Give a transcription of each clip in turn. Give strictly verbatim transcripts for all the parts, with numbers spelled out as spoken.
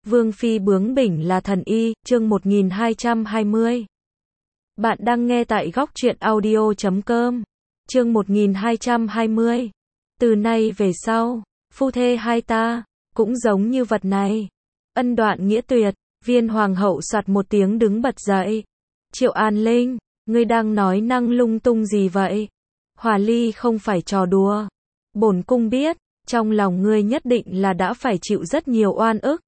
Vương phi bướng bỉnh là thần y, chương một nghìn hai trăm hai mươi. Bạn đang nghe tại góc truyện audio chấm com. Chương một nghìn hai trăm hai mươi. Từ nay về sau, phu thê hai ta cũng giống như vật này. Ân đoạn nghĩa tuyệt. Viên hoàng hậu soạt một tiếng đứng bật dậy. Triệu An Linh, ngươi đang nói năng lung tung gì vậy? Hòa ly không phải trò đùa. Bổn cung biết, trong lòng ngươi nhất định là đã phải chịu rất nhiều oan ức.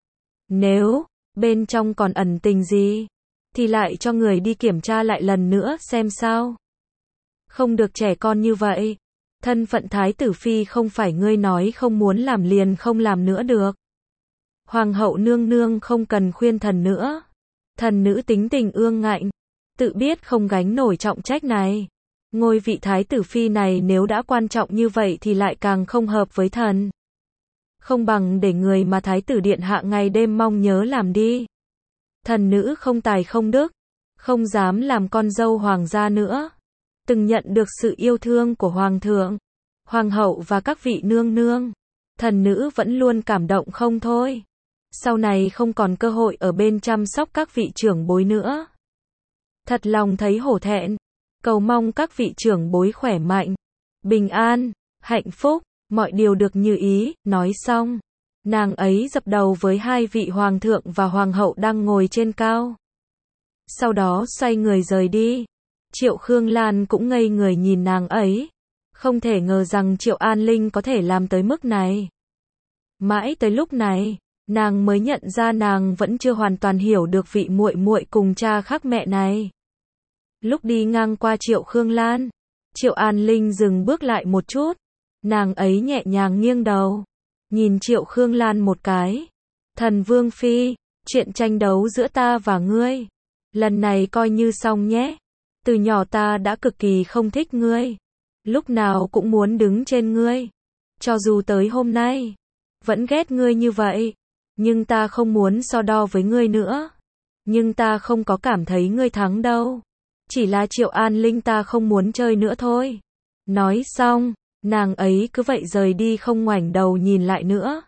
Nếu bên trong còn ẩn tình gì, thì lại cho người đi kiểm tra lại lần nữa xem sao. Không được trẻ con như vậy. Thân phận thái tử phi không phải ngươi nói không muốn làm liền không làm nữa được. Hoàng hậu nương nương không cần khuyên thần nữa. Thần nữ tính tình ương ngạnh, tự biết không gánh nổi trọng trách này. Ngôi vị thái tử phi này nếu đã quan trọng như vậy thì lại càng không hợp với thần. Không bằng để người mà thái tử điện hạ ngày đêm mong nhớ làm đi. Thần nữ không tài không đức, không dám làm con dâu hoàng gia nữa. Từng nhận được sự yêu thương của hoàng thượng, hoàng hậu và các vị nương nương, thần nữ vẫn luôn cảm động không thôi. Sau này không còn cơ hội ở bên chăm sóc các vị trưởng bối nữa. Thật lòng thấy hổ thẹn, cầu mong các vị trưởng bối khỏe mạnh, bình an, hạnh phúc, mọi điều được như ý. Nói xong, nàng ấy dập đầu với hai vị hoàng thượng và hoàng hậu đang ngồi trên cao. Sau đó xoay người rời đi. Triệu Khương Lan cũng ngây người nhìn nàng ấy, không thể ngờ rằng Triệu An Linh có thể làm tới mức này. Mãi tới lúc này, nàng mới nhận ra nàng vẫn chưa hoàn toàn hiểu được vị muội muội cùng cha khác mẹ này. Lúc đi ngang qua Triệu Khương Lan, Triệu An Linh dừng bước lại một chút. Nàng ấy nhẹ nhàng nghiêng đầu, nhìn Triệu Khương Lan một cái. Thần Vương phi, chuyện tranh đấu giữa ta và ngươi, lần này coi như xong nhé. Từ nhỏ ta đã cực kỳ không thích ngươi, lúc nào cũng muốn đứng trên ngươi. Cho dù tới hôm nay, vẫn ghét ngươi như vậy, nhưng ta không muốn so đo với ngươi nữa. Nhưng ta không có cảm thấy ngươi thắng đâu. Chỉ là Triệu An Linh ta không muốn chơi nữa thôi. Nói xong, nàng ấy cứ vậy rời đi không ngoảnh đầu nhìn lại nữa.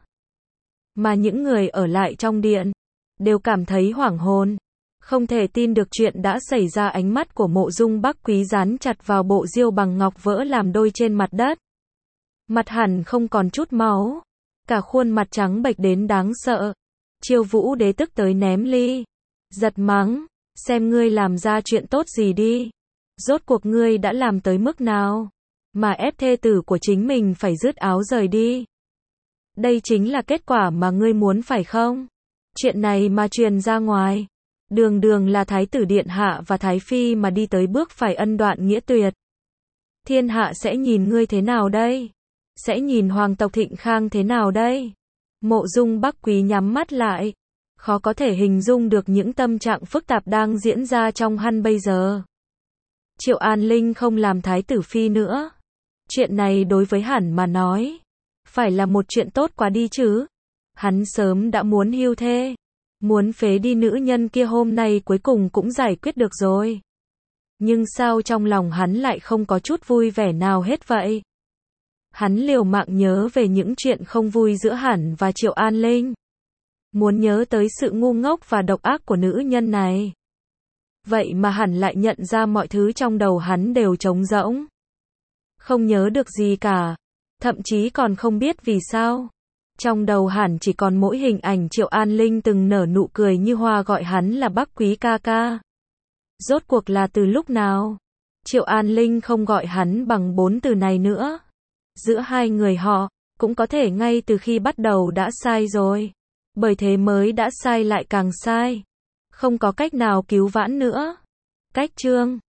Mà những người ở lại trong điện đều cảm thấy hoảng hồn, không thể tin được chuyện đã xảy ra. Ánh mắt của Mộ Dung Bắc Quý dán chặt vào bộ diêu bằng ngọc vỡ làm đôi trên mặt đất. Mặt hẳn không còn chút máu, cả khuôn mặt trắng bệch đến đáng sợ. Chiêu Vũ Đế tức tới ném ly, giật mắng, xem ngươi làm ra chuyện tốt gì đi. Rốt cuộc ngươi đã làm tới mức nào mà ép thê tử của chính mình phải rứt áo rời đi? Đây chính là kết quả mà ngươi muốn phải không? Chuyện này mà truyền ra ngoài, đường đường là thái tử điện hạ và thái phi mà đi tới bước phải ân đoạn nghĩa tuyệt. Thiên hạ sẽ nhìn ngươi thế nào đây? Sẽ nhìn hoàng tộc Thịnh Khang thế nào đây? Mộ Dung Bắc Quý nhắm mắt lại, khó có thể hình dung được những tâm trạng phức tạp đang diễn ra trong hắn bây giờ. Triệu An Linh không làm thái tử phi nữa. Chuyện này đối với hắn mà nói, phải là một chuyện tốt quá đi chứ. Hắn sớm đã muốn hưu thê, muốn phế đi nữ nhân kia, hôm nay cuối cùng cũng giải quyết được rồi. Nhưng sao trong lòng hắn lại không có chút vui vẻ nào hết vậy? Hắn liều mạng nhớ về những chuyện không vui giữa hắn và Triệu An Linh. Muốn nhớ tới sự ngu ngốc và độc ác của nữ nhân này. Vậy mà hắn lại nhận ra mọi thứ trong đầu hắn đều trống rỗng. Không nhớ được gì cả. Thậm chí còn không biết vì sao. Trong đầu hắn chỉ còn mỗi hình ảnh Triệu An Linh từng nở nụ cười như hoa gọi hắn là Bắc Quý ca ca. Rốt cuộc là từ lúc nào Triệu An Linh không gọi hắn bằng bốn từ này nữa? Giữa hai người họ, cũng có thể ngay từ khi bắt đầu đã sai rồi. Bởi thế mới đã sai lại càng sai. Không có cách nào cứu vãn nữa. Cách chương